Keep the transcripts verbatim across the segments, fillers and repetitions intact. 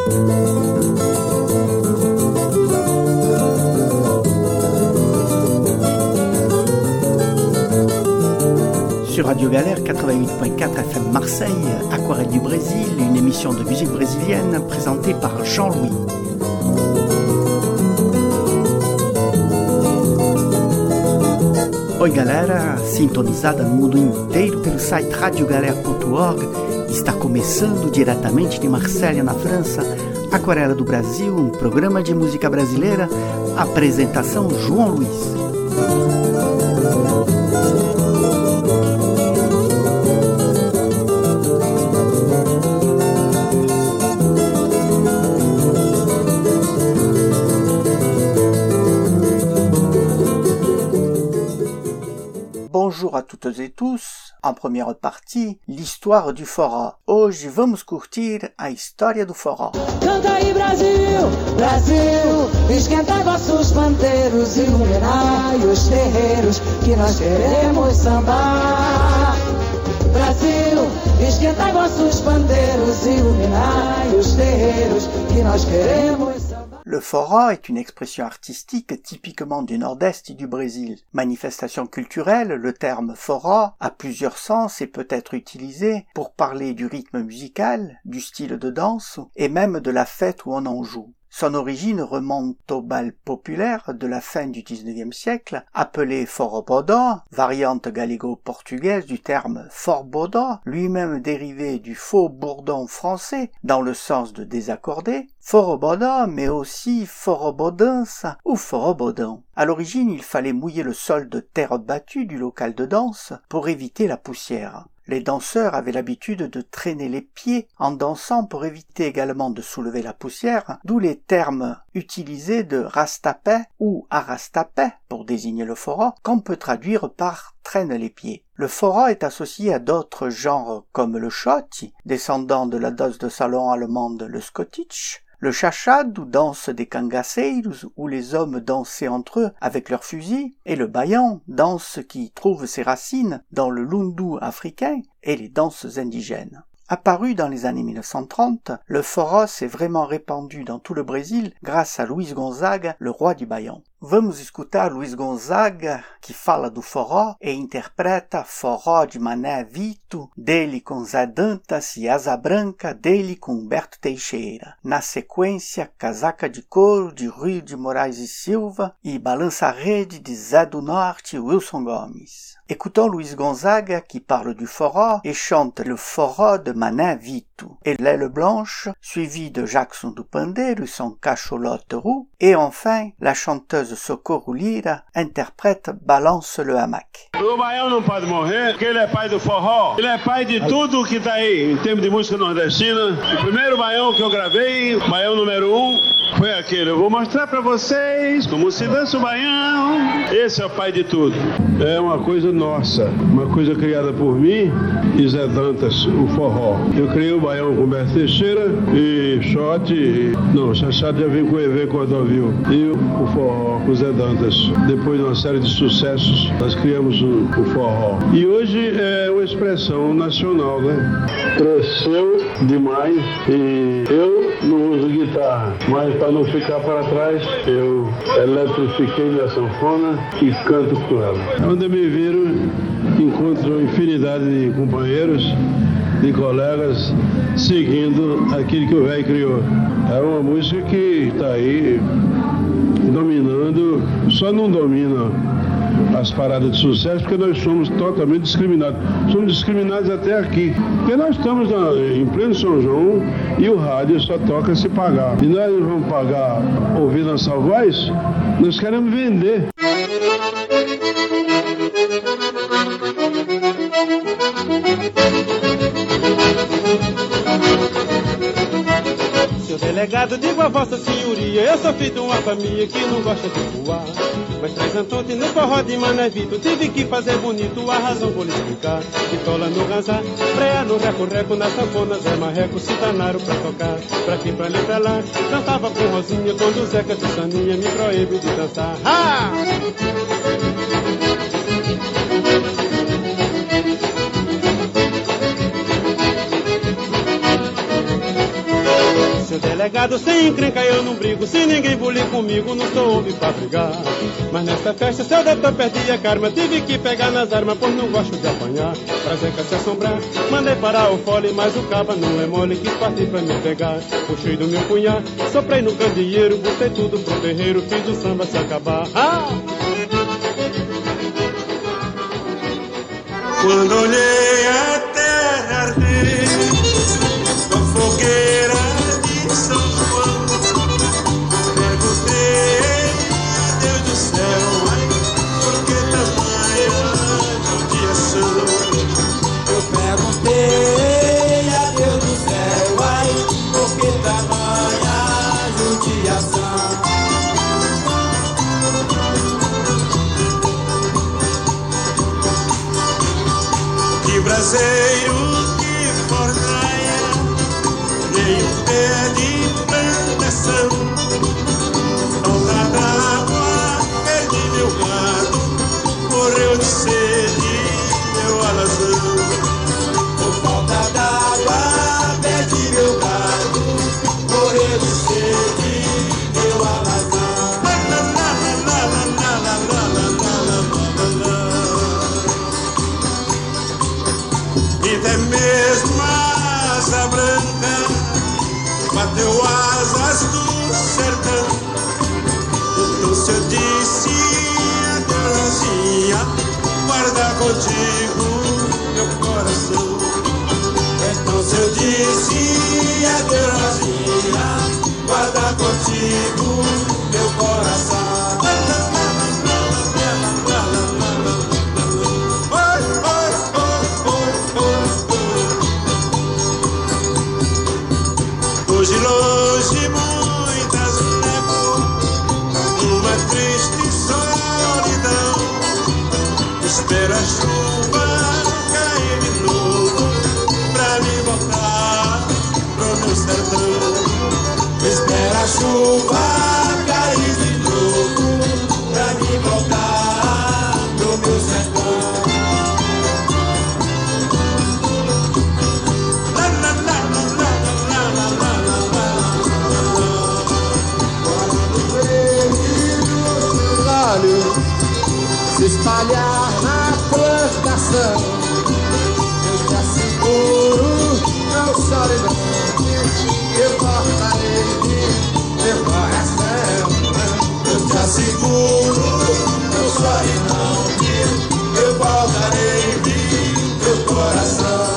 Sur Radio Galère quatre-vingt-huit point quatre F M Marseille, Aquarelle du Brésil, une émission de musique brésilienne présentée par Jean-Louis. Oi galera, sintonizada no mundo inteiro pelo site radio galera ponto org, está começando diretamente de Marselha, na França, Aquarela do Brasil, um programa de música brasileira, apresentação João Luiz. Bonjour a toutes et tous. En première partie, l'histoire du forró. Hoje vamos curtir a história do forró. Canta aí Brasil, Brasil, esquenta vossos pandeiros, iluminai os terreiros, que nós queremos sambar. Brasil, esquenta vossos pandeiros, iluminai os terreiros, que nós queremos sambar. Le forró est une expression artistique typiquement du nord-est du Brésil. Manifestation culturelle, le terme forró a plusieurs sens et peut être utilisé pour parler du rythme musical, du style de danse et même de la fête où on en joue. Son origine remonte au bal populaire de la fin du dix-neuvième siècle, appelé forró-bodó, variante gallégo-portugaise du terme forbodó, lui-même dérivé du faux bourdon français dans le sens de désaccordé, forró-bodó, mais aussi forró-bodança ou forró-bodão. À l'origine, il fallait mouiller le sol de terre battue du local de danse pour éviter la poussière. Les danseurs avaient l'habitude de traîner les pieds en dansant pour éviter également de soulever la poussière, d'où les termes utilisés de rastapé ou arrastapé pour désigner le forró, qu'on peut traduire par traîne les pieds. Le forró est associé à d'autres genres comme le shoti, descendant de la danse de salon allemande le Schottische, le chachado, ou danse des cangaceiros, où les hommes dansaient entre eux avec leurs fusils, et le baião, danse qui trouve ses racines dans le lundu africain et les danses indigènes. Apparu dans les années mille neuf cent trente, le forró s'est vraiment répandu dans tout le Brésil grâce à Luiz Gonzaga, le roi du baião. Vamos escutar Luiz Gonzaga, que fala do forró e interpreta Forró de Mané Vito, dele com Zé Dantas e Asa Branca, dele com Humberto Teixeira. Na sequência, Casaca de Couro, de Rui de Moraes e Silva, e Balança Rede, de Zé do Norte e Wilson Gomes. Écoutons Luiz Gonzaga qui parle du forró et chante le forró de Mané Vito et l'aile blanche, suivi de Jackson do Pandeiro et son cacholote roux, et enfin la chanteuse Socorro Lira interprète Balance le hamac. O baião não pode morrer, porque ele é pai do forró. Ele é pai de tudo que tá aí, em termos de música nordestina. O primeiro baião que eu gravei, o baião número um, foi aquele. Eu vou mostrar pra vocês como se dança o baião. Esse é o pai de tudo. É uma coisa nossa, uma coisa criada por mim e Zé Dantas, o forró. Eu criei o baião com Humberto Teixeira e shot, e... não, chachado já vem com o E V Cordovil. E o forró com Zé Dantas. Depois de uma série de sucessos, nós criamos o, o forró. E hoje é uma expressão nacional, né? Cresceu demais e eu não uso guitarra, mas para não ficar para trás, eu eletrifiquei minha sanfona e canto com ela. Onde me viram, encontro infinidade de companheiros, de colegas, seguindo aquilo que o velho criou. É uma música que está aí dominando, só não domina as paradas de sucesso porque nós somos totalmente discriminados. Somos discriminados até aqui, porque nós estamos na, em pleno São João e o rádio só toca se pagar. E nós não vamos pagar ouvir nossa voz, nós queremos vender. Seu delegado, digo a vossa senhoria, eu sou filho de uma família que não gosta de voar. Mas traz Antônio no forró de Mané Vito, tive que fazer bonito, a razão vou lhe explicar. Pitola no ranzar, freia no reco-reco, na sanfona Zé Marreco se danaram pra tocar. Pra aqui, pra ali, pra lá, cantava com Rosinha, quando o Zeca de Saninha me proíbe de dançar. Ha! Seu delegado, sem encrenca eu não brigo. Se ninguém bulir comigo, não sou homem pra brigar. Mas nessa festa, seu doutor perdi a karma. Tive que pegar nas armas, pois não gosto de apanhar. Pra Zeca se assombrar, mandei parar o fole. Mas o caba não é mole, quis partir pra me pegar. Puxei do meu punhal, soprei no candeeiro. Botei tudo pro terreiro, fiz o samba se acabar. Ah! Quando olhei a terra arder com fogueira de São João, perguntei a Deus do céu, ai, por que tamanha judiação? Eu perguntei a Deus do céu, ai, por que tamanha judiação? Que braseiro que fornaia, nem um pé de plantação. Falta d'água, perdi meu gado, morreu de sede meu alazão. Por falta d'água, perdi meu gado, morreu de sede meu alazão. E até mesmo a asa branca bateu asas do sertão. Então se eu disse adeus, Rosinha, guarda contigo meu coração. Então se eu disse adeus, Rosinha, guarda contigo meu coração. Hoje longe muitas levo uma triste solidão. Espero a chuva cair de novo pra me voltar pro meu sertão. Espero a chuva cair de novo pra me voltar pro meu sertão. Se espalhar na plantação, eu te asseguro, não chore não, eu voltarei de meu coração. Eu te asseguro, não chore não, eu voltarei de meu coração.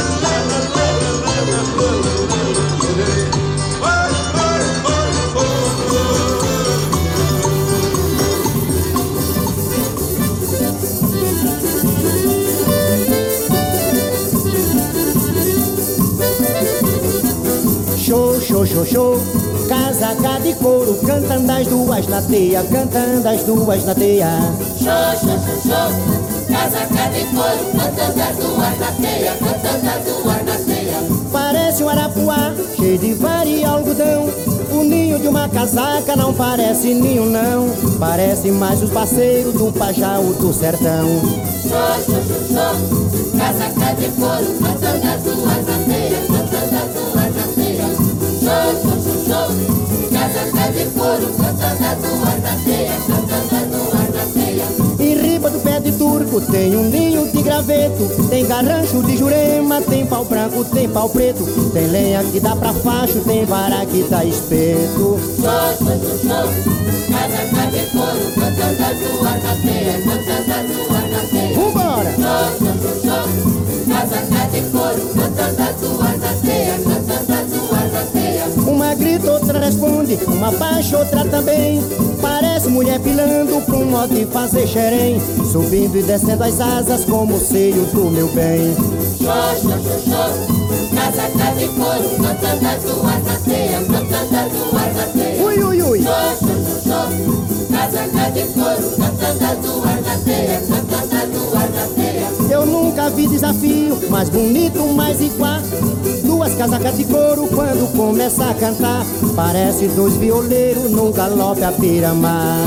Show, show, show, show, casaca de couro, cantando as duas na teia, cantando as duas na teia. Show, show, show, show, casaca de couro, cantando as duas na teia, cantando as duas na teia. Parece um arapuá, cheio de vara e algodão. O ninho de uma casaca não parece ninho não, parece mais os parceiros do Pajau do sertão. Show, show, show, show, casaca de couro, cantando as duas na teia, cantando as duas na teia. Show, show, show, show, casaca de couro, cantando as duas na teia, cantando as duas na teia. Em riba do pé de turco tem um ninho de graveto, tem garrancho de jurema, tem pau branco, tem pau preto, tem lenha que dá pra facho, tem vara que dá espeto. Show, show, show, show, casaca de couro, cantando as duas na teia, cantando as duas na teia. Vambora! Show, show, show, show, casaca de couro, cantando as duas na teia, cantando as duas na teia. Uma grita, outra responde, uma baixa, outra também. Parece mulher pilando pra um modo de fazer xerém, subindo e descendo as asas como o seio do meu bem. Show, show, show, show, casaca de couro, cantando as duas na teia, cantando as duas na teia. Ui, ui, ui. Show, show, show, show, casaca de couro, cantando as duas na teia, cantando as duas na teia. Eu nunca vi desafio mais bonito, mais igual. Duas casacas de couro quando começa a cantar, parece dois violeiros num galope a piramar.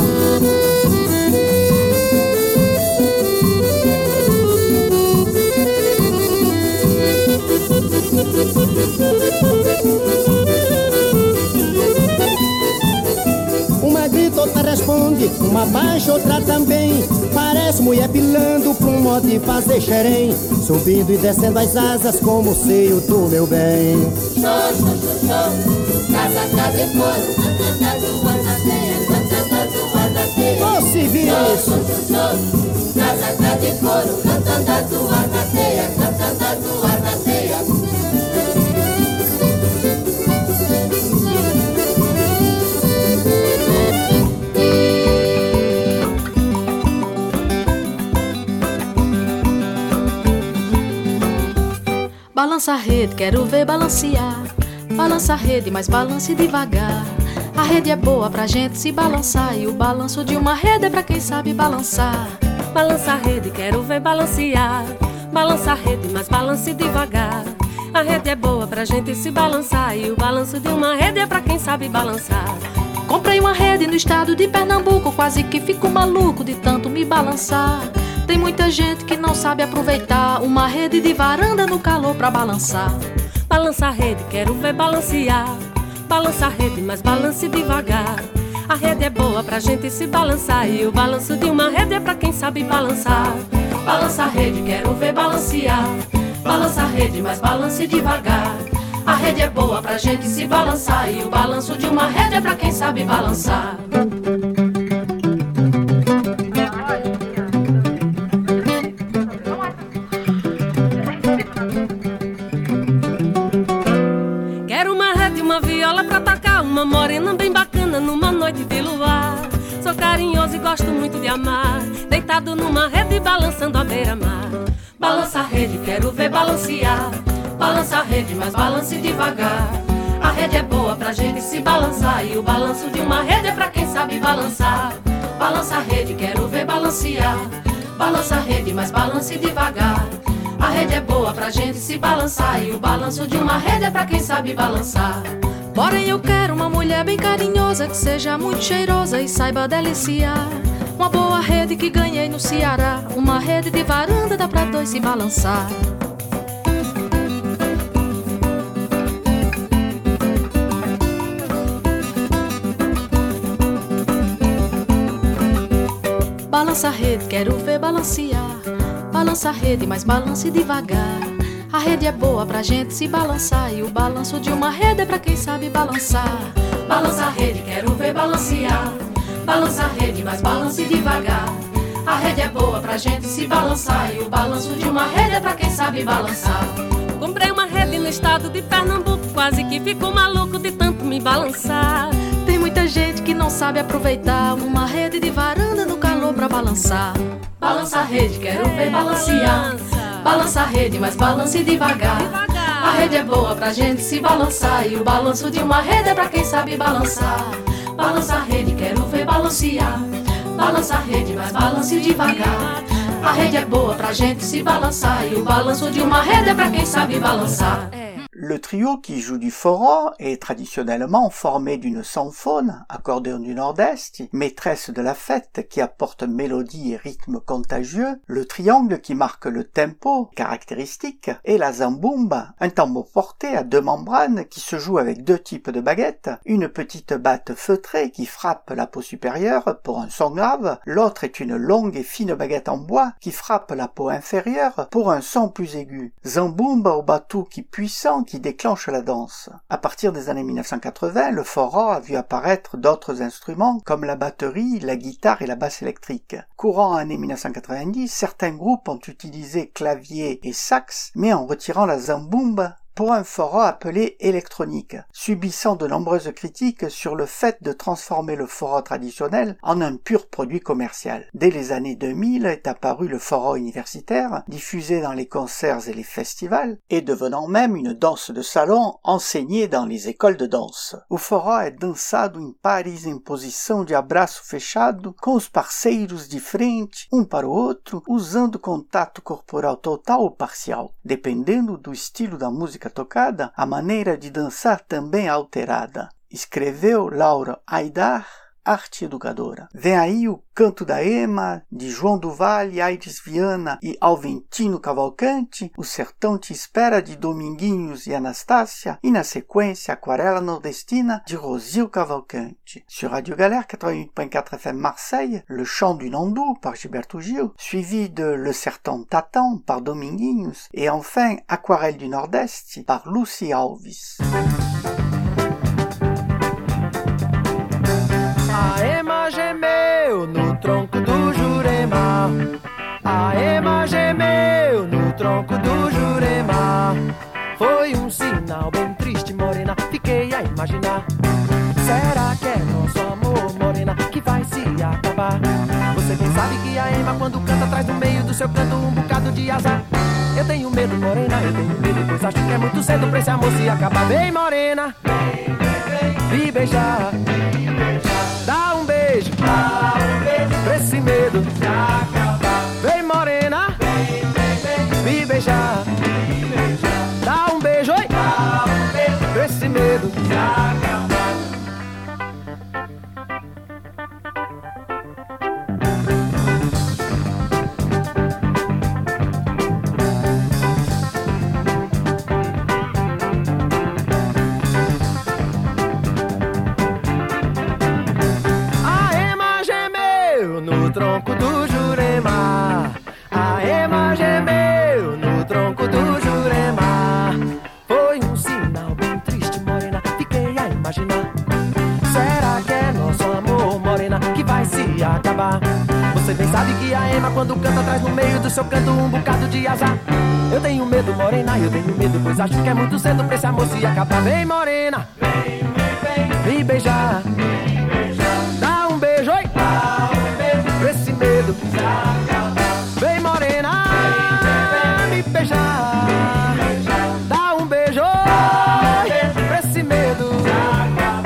frente, uma baixa, outra também. Parece mulher pilando pra um modo de fazer xerém, subindo e descendo as asas como o seio do meu bem. Show, show, show, show, casa, casa e couro, cantando as ruas da teia, cantando as ruas da teia. Ô, se vira isso! Show, show, show, casa, casa e couro, cantando as ruas da teia, cantando as ruas da teia. Balança a rede, quero ver balancear. Balança a rede, mas balance devagar. A rede é boa pra gente se balançar, e o balanço de uma rede é pra quem sabe balançar. Balança a rede, quero ver balancear. Balança a rede, mas balance devagar. A rede é boa pra gente se balançar, e o balanço de uma rede é pra quem sabe balançar. Comprei uma rede no estado de Pernambuco, quase que fico maluco de tanto me balançar. Tem muita gente que não sabe aproveitar uma rede de varanda no calor pra balançar. Balança a rede, quero ver balancear. Balança a rede, mas balance devagar. A rede é boa pra gente se balançar, e o balanço de uma rede é pra quem sabe balançar. Balança a rede, quero ver balancear. Balança a rede, mas balance devagar. A rede é boa pra gente se balançar, e o balanço de uma rede é pra quem sabe balançar. Uma morena bem bacana numa noite de luar. Sou carinhoso e gosto muito de amar, deitado numa rede balançando à beira-mar. Balança a rede, quero ver balancear. Balança a rede, mas balance devagar. A rede é boa pra gente se balançar, e o balanço de uma rede é pra quem sabe balançar. Balança a rede, quero ver balancear. Balança a rede, mas balance devagar. A rede é boa pra gente se balançar, e o balanço de uma rede é pra quem sabe balançar. Porém eu quero uma mulher bem carinhosa, que seja muito cheirosa e saiba deliciar. Uma boa rede que ganhei no Ceará, uma rede de varanda dá pra dois se balançar. Balança a rede, quero ver balancear. Balança a rede, mas balance devagar. A rede é boa pra gente se balançar, e o balanço de uma rede é pra quem sabe balançar. Balança a rede, quero ver balancear. Balança a rede, mas balance devagar. A rede é boa pra gente se balançar, e o balanço de uma rede é pra quem sabe balançar. Comprei uma rede no estado de Pernambuco, quase que fico maluco de tanto me balançar. Tem muita gente que não sabe aproveitar uma rede de varanda no calor pra balançar. Balança a rede, quero ver balancear. Balança a rede, mas balance devagar. A rede é boa pra gente se balançar, e o balanço de uma rede é pra quem sabe balançar. Balança a rede, quero ver balancear. Balança a rede, mas balance devagar. A rede é boa pra gente se balançar, e o balanço de uma rede é pra quem sabe balançar. Le trio qui joue du forró est traditionnellement formé d'une sanfone, accordéon du Nord-Est, maîtresse de la fête qui apporte mélodie et rythme contagieux, le triangle qui marque le tempo caractéristique, et la zambumba, un tambour porté à deux membranes qui se joue avec deux types de baguettes, une petite batte feutrée qui frappe la peau supérieure pour un son grave, l'autre est une longue et fine baguette en bois qui frappe la peau inférieure pour un son plus aigu. Zambumba au batuque puissant qui déclenche la danse. À partir des années mille neuf cent quatre-vingts, le forró a vu apparaître d'autres instruments comme la batterie, la guitare et la basse électrique. Courant années mille neuf cent quatre-vingt-dix, certains groupes ont utilisé clavier et sax, mais en retirant la zambumba pour un forró appelé électronique, subissant de nombreuses critiques sur le fait de transformer le forró traditionnel en un pur produit commercial. Dès les années deux mille est apparu le forró universitaire, diffusé dans les concerts et les festivals, et devenant même une danse de salon enseignée dans les écoles de danse. O forró é dançado em pares em posição de abraço fechado, com os parceiros de frente, um para o outro, usando contato corporal total ou parcial. Dependendo do estilo da música tocada, a maneira de dançar também é alterada. Escreveu Laura Aidar, arte educadora. Vem aí o Canto da Ema, de João do Vale, Aires Viana e Alventino Cavalcante, O Sertão Te Espera, de Dominguinhos e Anastácia, e na sequência Aquarela Nordestina, de Rosil Cavalcante. Sur Radio Galère quatre-vingt-huit point quatre F M Marseille, Le Chant du Nandou par Gilberto Gil, suivi de Le Sertão t'attend par Dominguinhos, et enfin Aquarelle du Nordeste par Lucy Alves. A ema gemeu no tronco do Jurema. A ema gemeu no tronco do Jurema. Foi um sinal bem triste, morena, fiquei a imaginar. Será que é nosso amor, morena, que vai se acabar? Você bem sabe que a ema quando canta traz no meio do seu canto um bocado de azar. Eu tenho medo, morena, eu tenho medo, pois acho que é muito cedo pra esse amor se acabar. Vem, morena, vem, vem, vem, me beijar. Dá um beijo, dá um beijo pra esse medo se acabar. Vem, morena, vem, vem, vem, me beijar. Me beijar. Dá um beijo, oi, dá um beijo pra esse medo se acabar. Tronco do Jurema, a ema gemeu no tronco do Jurema. Foi um sinal bem triste, morena, fiquei a imaginar. Será que é nosso amor, morena, que vai se acabar? Você bem sabe que a ema quando canta traz no meio do seu canto um bocado de azar. Eu tenho medo, morena, eu tenho medo, pois acho que é muito cedo pra esse amor se acabar. Vem, morena, vem, vem, vem, me beijar. Me beijar. Dá um beijo, oi, dá um beijo pra esse medo se acabar. Vem, morena, vem, vem, vem, me beijar. Me beijar. Dá um beijo, oi, pra esse medo se acabar.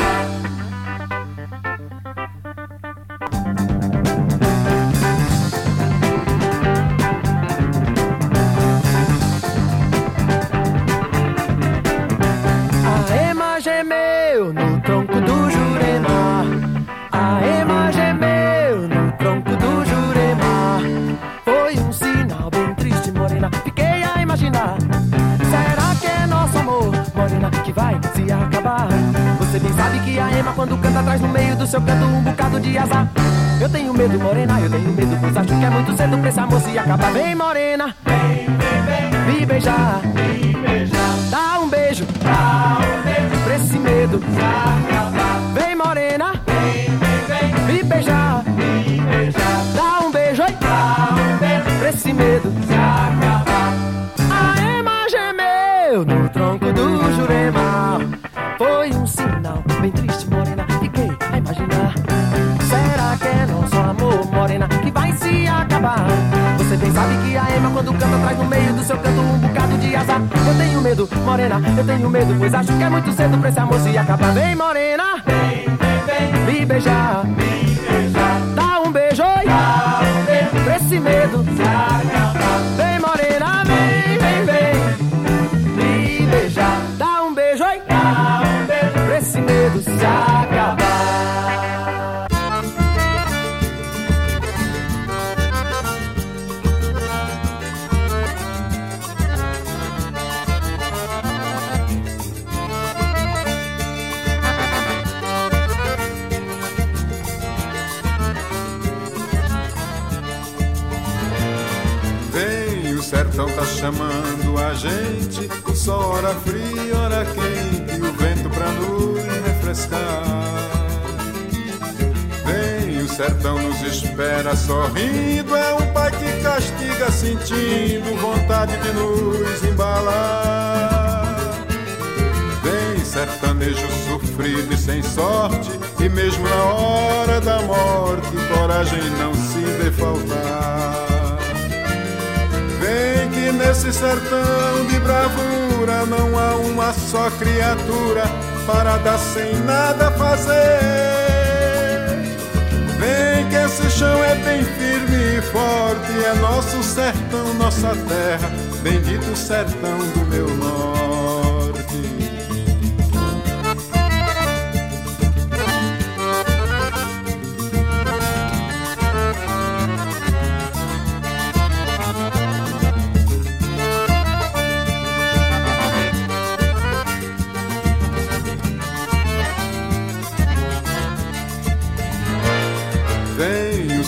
A ema gemeu no tronco do Jurema. A ema gemeu no tronco do Jurema. Foi um sinal bem triste, morena, fiquei a imaginar. Será que é nosso amor, morena, que vai se acabar? Você bem sabe que a ema quando canta traz no meio do seu canto um bocado de azar. Eu tenho medo, morena, eu tenho medo, pois acho que é muito cedo pra esse amor se acabar. Vem, morena, vem, vem, vem, me beijar, me beijar. Dá um beijo, dá um beijo pra esse medo se acabar. Vem, morena, vem, vem, vem, me beijar, me beijar. Dá um beijo, oi, dá um beijo pra esse medo se acabar. A ema gemeu no tronco do Jurema. Foi um sinal bem triste, morena, fiquei a imaginar. Será que é nosso amor, morena, que vai se acabar? Você bem sabe que a ema quando canta traz no meio do seu canto um bocado de azar. Eu tenho medo, morena, eu tenho medo, pois acho que é muito cedo pra esse amor se acabar. Vem, morena, vem, vem, vem, me beijar, me beijar. Dá um beijo, oi, dá um beijo pra esse medo se acabar. Vem, morena, vem, vem, vem, me beijar. Dá um beijo, oi, dá um beijo pra esse medo se acabar. O sertão tá chamando a gente, só hora fria, hora quente, o vento pra nos refrescar. Vem, o sertão nos espera sorrindo, é um pai que castiga sentindo vontade de nos embalar. Vem, sertanejo sofrido e sem sorte, e mesmo na hora da morte, coragem não se vê faltar. Vem que nesse sertão de bravura não há uma só criatura parada sem nada fazer. Vem que esse chão é bem firme e forte, é nosso sertão, nossa terra, bendito sertão do meu norte.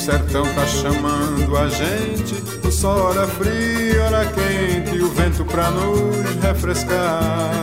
sertão tá chamando a gente. O sol ora frio, ora quente, o vento pra nos refrescar.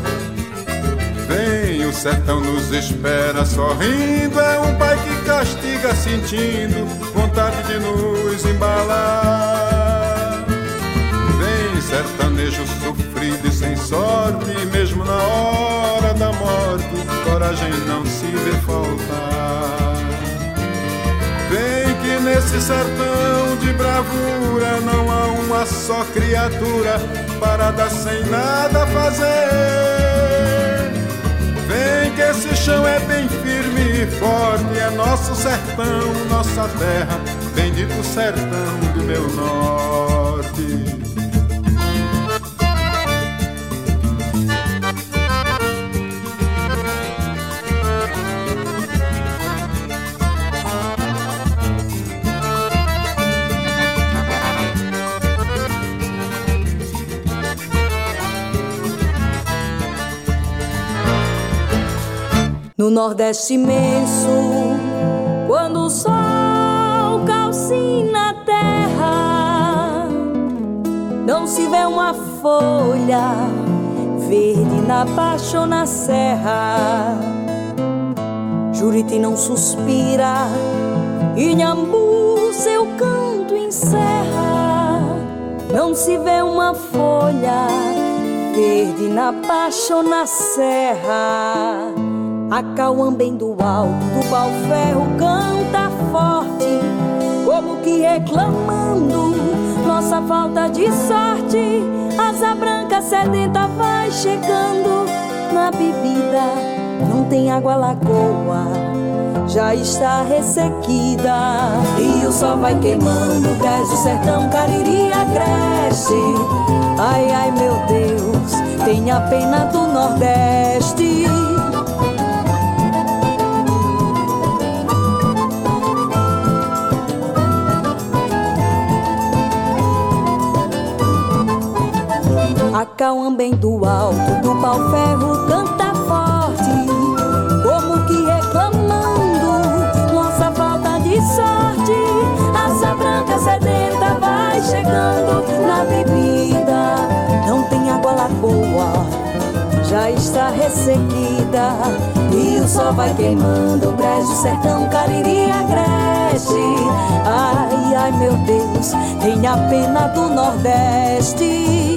Vem, o sertão nos espera sorrindo. É um pai que castiga sentindo vontade de nos embalar. Vem, sertanejo sofrido e sem sorte, mesmo na hora da morte, coragem não se vê faltar. Vem que nesse sertão de bravura não há uma só criatura parada sem nada fazer. Vem que esse chão é bem firme e forte, é nosso sertão, nossa terra, bendito sertão do meu norte. No Nordeste imenso, quando o sol calcina a terra, não se vê uma folha verde na baixa ou na serra. Juriti não suspira, Inhambu seu canto encerra. Não se vê uma folha verde na baixa ou na serra. Acauambem do alto do pau-ferro canta forte, como que reclamando nossa falta de sorte. Asa branca sedenta vai chegando na bebida, não tem água, lagoa já está ressequida. E o sol vai queimando, cresce o sertão, Cariri cresce. Ai, ai, meu Deus, tenha pena do Nordeste. Acauambem do alto do pau-ferro canta forte, como que reclamando nossa falta de sorte. Asa branca sedenta vai chegando na bebida, não tem água, lagoa já está ressequida. E o sol vai queimando, brejo, sertão, Cariri cresce. Ai, ai, meu Deus, tenha pena do Nordeste.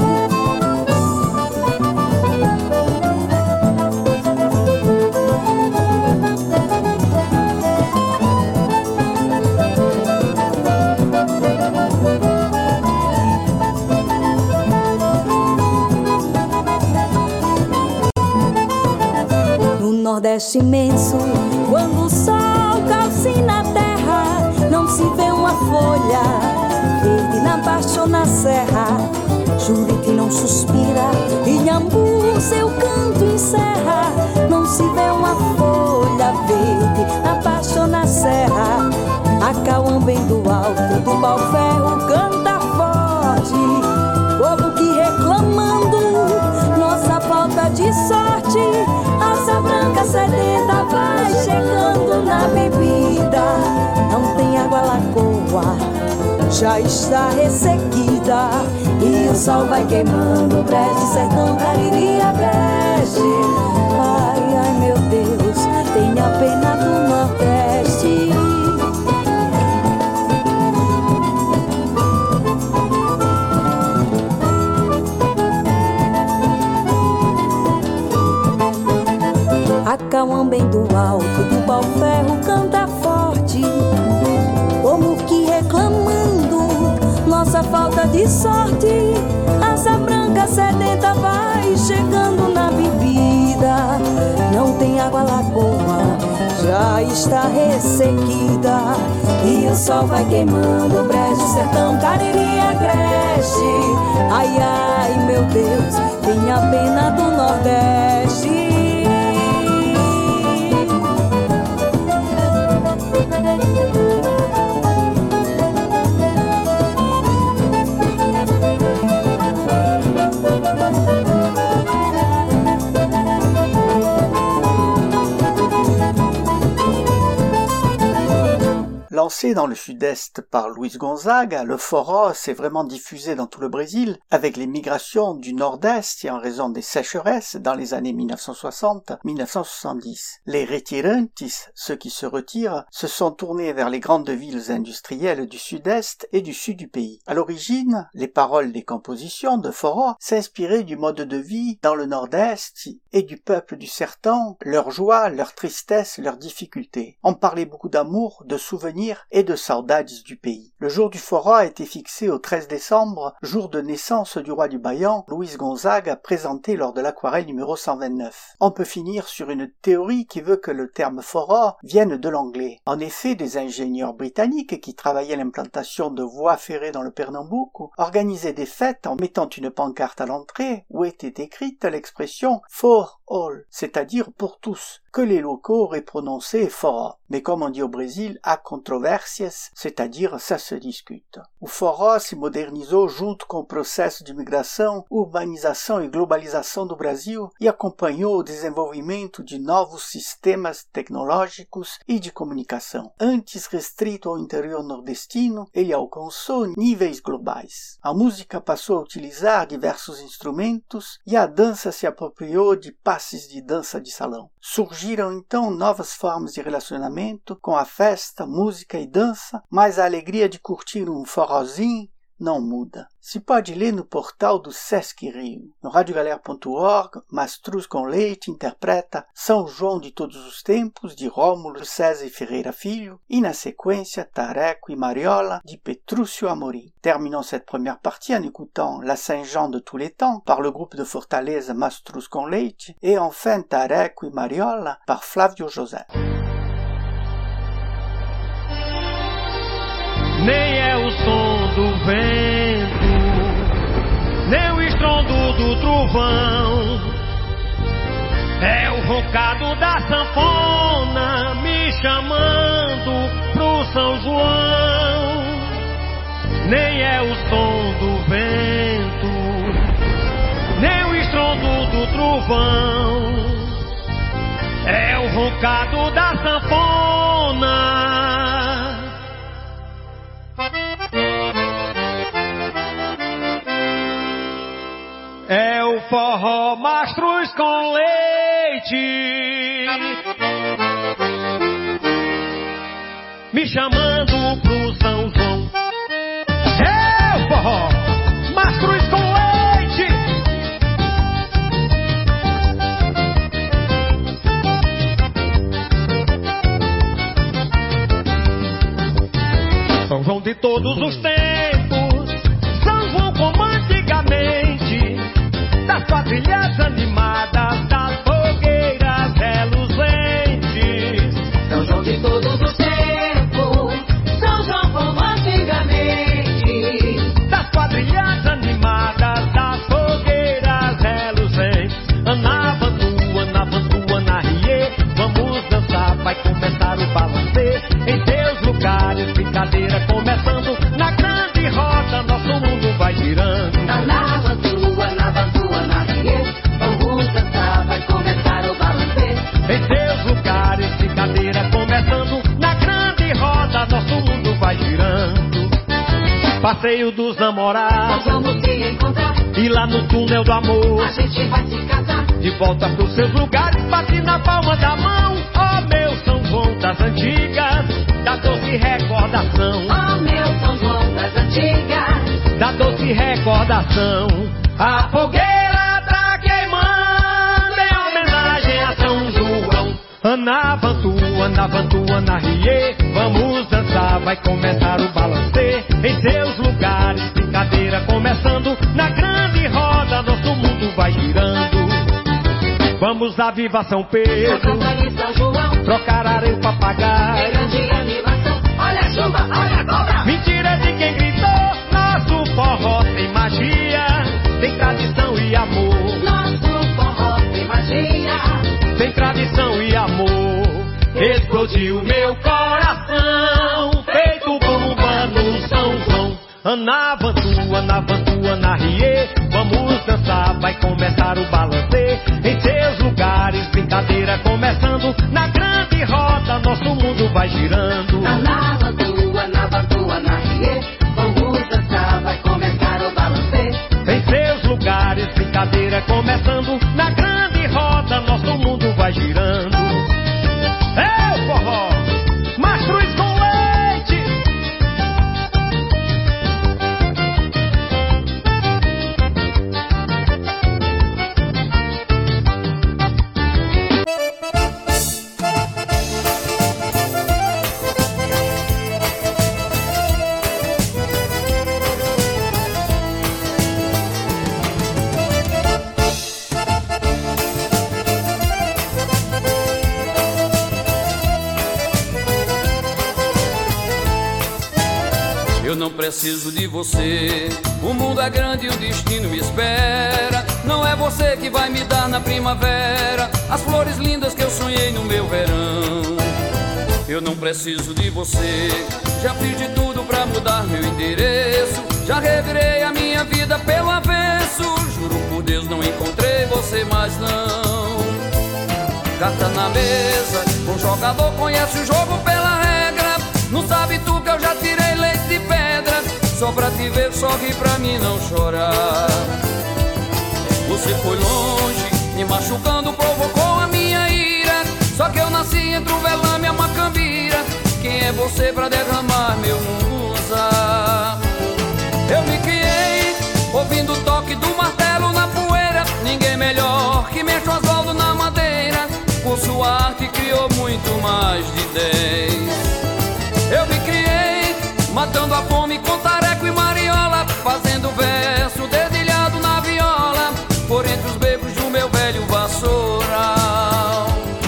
Nordeste imenso, quando o sol calcina a terra, não se vê uma folha verde na baixa ou na serra. Juriti não suspira, Inhambu seu canto encerra. Não se vê uma folha verde na baixa ou na serra. Acauambem do alto do pau-ferro canta forte, como que reclamando nossa falta de sorte. Asa branca sedenta vai chegando na bebida, não tem água, lagoa já está ressequida. E o sol vai queimando, brejo, sertão, Cariri cresce. Ai, ai, meu Deus, tenha pena do Nordeste. Acauambem do alto do pau-ferro canta forte, como que reclamando nossa falta de sorte. Asa branca sedenta vai chegando na bebida, não tem água, lagoa já está ressequida. E o sol vai queimando, brejo, sertão, Cariri cresce. Ai, ai, meu Deus, tenha pena do Nordeste. Lancé dans le sud-est par Luiz Gonzaga, le forró s'est vraiment diffusé dans tout le Brésil avec les migrations du nord-est et en raison des sécheresses dans les années mille neuf cent soixante à mille neuf cent soixante-dix. Les retirantes, ceux qui se retirent, se sont tournés vers les grandes villes industrielles du sud-est et du sud du pays. À l'origine, les paroles des compositions de forró s'inspiraient du mode de vie dans le nord-est et du peuple du sertão, leur joie, leur tristesse, leurs difficultés. On parlait beaucoup d'amour, de souvenirs et de saudades du pays. Le jour du forró a été fixé au treize décembre, jour de naissance du roi du Baião, Luiz Gonzaga, présenté lors de l'aquarelle numéro cent vingt-neuf. On peut finir sur une théorie qui veut que le terme forró vienne de l'anglais. En effet, des ingénieurs britanniques qui travaillaient à l'implantation de voies ferrées dans le Pernambouco organisaient des fêtes en mettant une pancarte à l'entrée où était écrite l'expression for all, c'est-à-dire pour tous, que les locaux auraient prononcé forró. Mais comme on dit au Brésil, há controvérsias, c'est-à-dire ça se discute. O forró se modernizou junto com o processo de migração, urbanização e globalização do Brasil e acompanhou o desenvolvimento de novos sistemas tecnológicos e de comunicação. Antes restrito ao interior nordestino, ele alcançou níveis globais. A música passou a utilizar diversos instrumentos e a dança se apropriou de passes de dança de salão. Surgiram então novas formas de relacionamento com a festa, música e dança, mas a alegria de curtir um forrozinho não muda. Se pode ler no portal do Sesc Rio. No radiogalera ponto org, Mastruz com Leite interpreta São João de Todos os Tempos, de Rômulo César Ferreira Filho, e na sequência Tareco e Mariola, de Petrúcio Amorim. Terminons cette première partie en écoutant La Saint-Jean de tous les temps par le groupe de Fortaleza Mastruz com Leite, et enfin Tareco e Mariola par Flávio José. Nem é o som do vento, nem o estrondo do trovão, é o roncado da sanfona me chamando pro São João. Nem é o som do vento, nem o estrondo do trovão, é o roncado da sanfona. É o forró Mastruz com Leite me chamando pro São João. É o forró Mastruz com Leite. São João de todos os tempos, São João como antigamente, das quadrilhas animadas, das fogueiras reluzentes. São João de todos os tempos, São João como antigamente, das quadrilhas animadas, das fogueiras reluzentes. Anavantu, anavantu, anarriê, vamos dançar, vai começar o balancê. Em seus lugares, brincadeira começando, na grande roda nosso mundo vai girando. Anavantu, anavantu, anarriê, vamos dançar, vai começar o balancê. Em seus lugares, brincadeira começando, na grande roda nosso mundo vai girando. Passeio dos namorados, nós vamos se encontrar, e lá no túnel do amor a gente vai se casar. De volta pros seus lugares, bate na palma da mão. Ó oh, meu São João das antigas, da doce recordação. Ó oh, meu São João das antigas, da doce recordação. A fogueira tá queimando em homenagem a São João. Anavantu, anavantu, anarriê, vamos dançar, vai começar o balancê. Em seus lugares, brincadeira começando, na grande roda nosso mundo vai girando. Vamos a Viva São Pedro, São João, trocar areia e papagaio. Grande animação, olha a chuva, olha a cobra. Mentira de quem gritou, nosso forró tem magia, tem tradição e amor. Nosso forró tem magia, tem tradição e amor. Explodiu meu coração, feito bomba no São João. Anavantu, anavantu, anarriê, vamos dançar, vai começar o balancê. Em seus lugares, brincadeira começando, na grande roda roda, nosso mundo vai girando. Na lagoa, na batua, na rie, vamos dançar, vai começar o balancê. Em seus lugares, brincadeira começando. Na grande roda, nosso mundo vai girando. É o forró, mastruz com leite. Eu não preciso de você, o mundo é grande e o destino me espera. Não é você que vai me dar na primavera as flores lindas que eu sonhei no meu verão. Eu não preciso de você, já fiz de tudo pra mudar meu endereço. Já revirei a minha vida pelo avesso, juro por Deus não encontrei você mais não. Carta na mesa, um jogador conhece o jogo pela regra. Não sabe tu que eu já tirei leite de pedra, só pra te ver sorrir pra mim não chorar. Você foi longe, me machucando, provocou a minha ira. Só que eu nasci entre o velame e a macambira. Quem é você pra derramar meu munguza? Eu me criei, ouvindo o toque do martelo na poeira. Ninguém melhor que mexe o asfalto na madeira. Com sua arte criou muito mais de dez. Eu me criei, matando a fome com tareco e mariola, fazendo verso dedilhado na viola, por entre os becos do meu velho vassoural.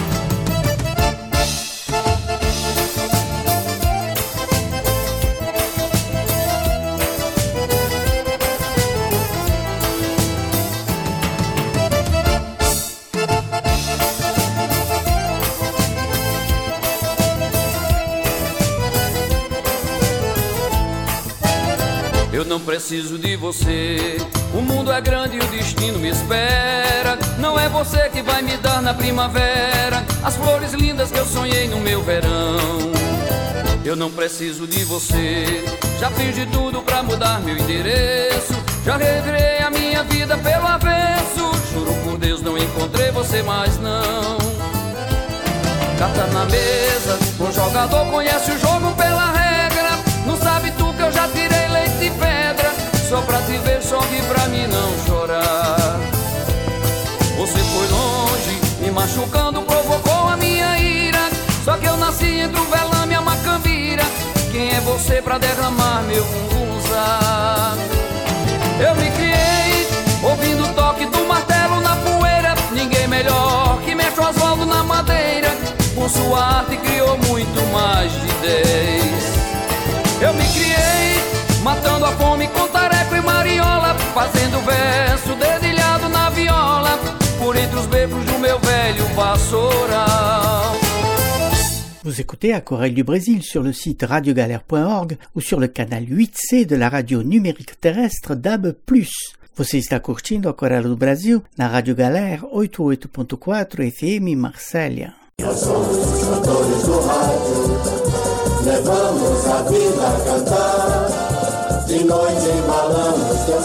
Eu não preciso de você, o mundo é grande e o destino me espera. Não é você que vai me dar na primavera as flores lindas que eu sonhei no meu verão. Eu não preciso de você, já fiz de tudo pra mudar meu endereço. Já revirei a minha vida pelo avesso, juro por Deus não encontrei você mais não. Carta na mesa, um jogador conhece o jogo pela regra. Não sabe tu que eu já tirei leite de pedra, só pra te ver sorrir pra mim não chorar. Você foi longe, me machucando, provocou a minha ira. Só que eu nasci entre o velame e a macambira. Quem é você pra derramar meu munguza? Eu me criei, ouvindo o toque do martelo na poeira. Ninguém melhor que mexe o asfalto na madeira. Com sua arte criou muito mais de dez. Eu me criei, matando a fome com tareco e mariola, fazendo verso dedilhado na viola, por entre os becos do meu velho vassoural. Vous écoutez Aquarelle du Brésil sur le site radiogalère point org ou sur le canal huit C de la radio numérique terrestre D A B plus. Você está curtindo Aquarelle do Brasil na Rádio Galera oitenta e oito ponto quatro F M Marsella. Nós somos os cantores do rádio, levamos a vida a cantar. De noite embalamos teu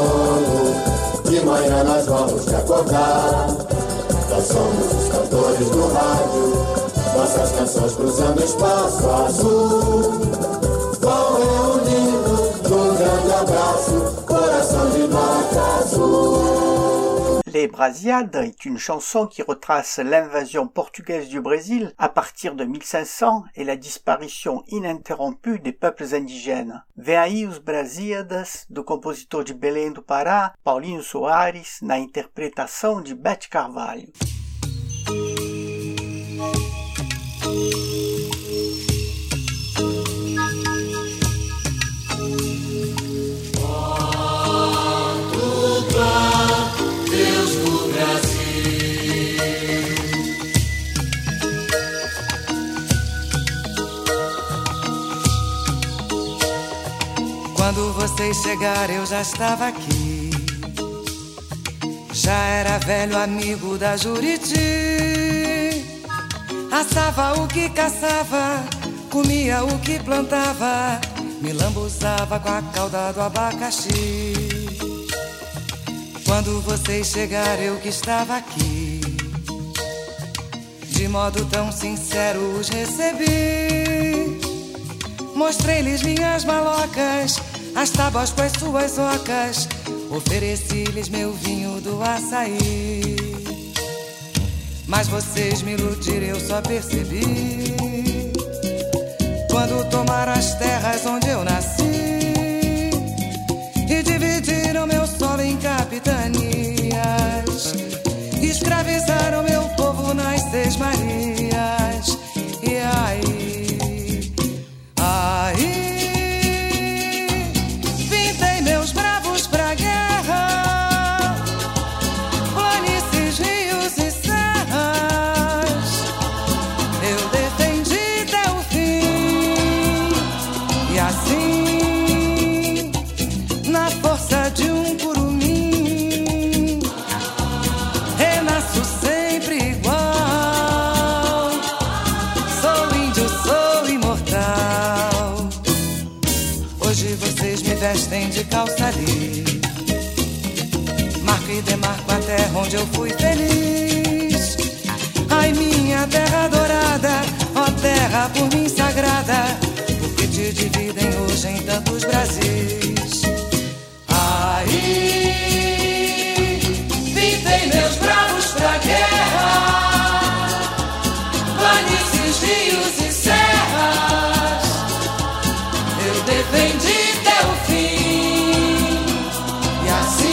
sono, de manhã nós vamos te acordar. Nós somos os cantores do rádio, nossas canções cruzando espaço azul. Vão reunindo num grande abraço, coração de nota azul. Les Brasiades est une chanson qui retrace l'invasion portugaise du Brésil à partir de mille cinq cents et la disparition ininterrompue des peuples indigènes. Vem aí os Brasíadas, do compositor de Belém do Pará, Paulinho Soares, na interpretação de Beth Carvalho. Quando vocês chegaram eu já estava aqui. Já era velho amigo da Juriti. Assava o que caçava, comia o que plantava, me lambuzava com a cauda do abacaxi. Quando vocês chegaram eu que estava aqui, de modo tão sincero os recebi. Mostrei-lhes minhas malocas, as tábuas com as suas ocas, ofereci-lhes meu vinho do açaí. Mas vocês me iludiram, eu só percebi quando tomaram as terras onde eu nasci e dividiram meu solo em capitanias, escravizaram meu povo nas Seis Marias. E aí, aí, pintei meus bravos pra guerra, planícies, rios e serras, eu defendi até o fim. E assim, na força de um curumim, renasço sempre igual. Sou índio, sou imortal. Hoje vocês me vestem de calça ali, marco e demarco a terra onde eu fui feliz. Ai, minha terra dourada, ó terra por mim sagrada, porque te dividem hoje em tantos Brasis. Aí, pintei meus bravos pra guerra, planícies, rios e serras, eu defendi até o fim. E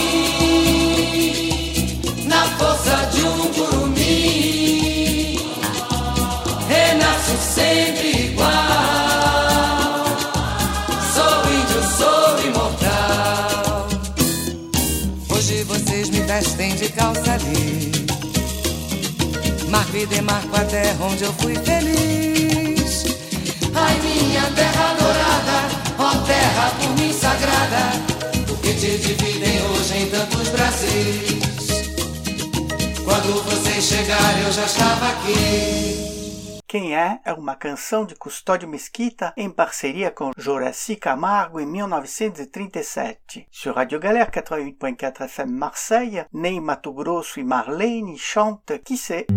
assim, na força de um curumim, renasço sempre igual. Sou índio, sou imortal. Hoje vocês me vestem de calça ali, marco e demarco a terra onde eu fui feliz. Ai, minha terra dourada, ó terra por mim sagrada, porque te dividem hoje em tantos Brasis. Quando vocês chegarem eu já estava aqui. Quem é é uma canção de Custódio Mesquita em parceria com Juraci Camargo em mil novecentos e trinta e sete. Sur Radio Galère quatre-vingt-huit point quatre F M Marseille, Ney Mato Grosso e Marlene chante Qui c'est?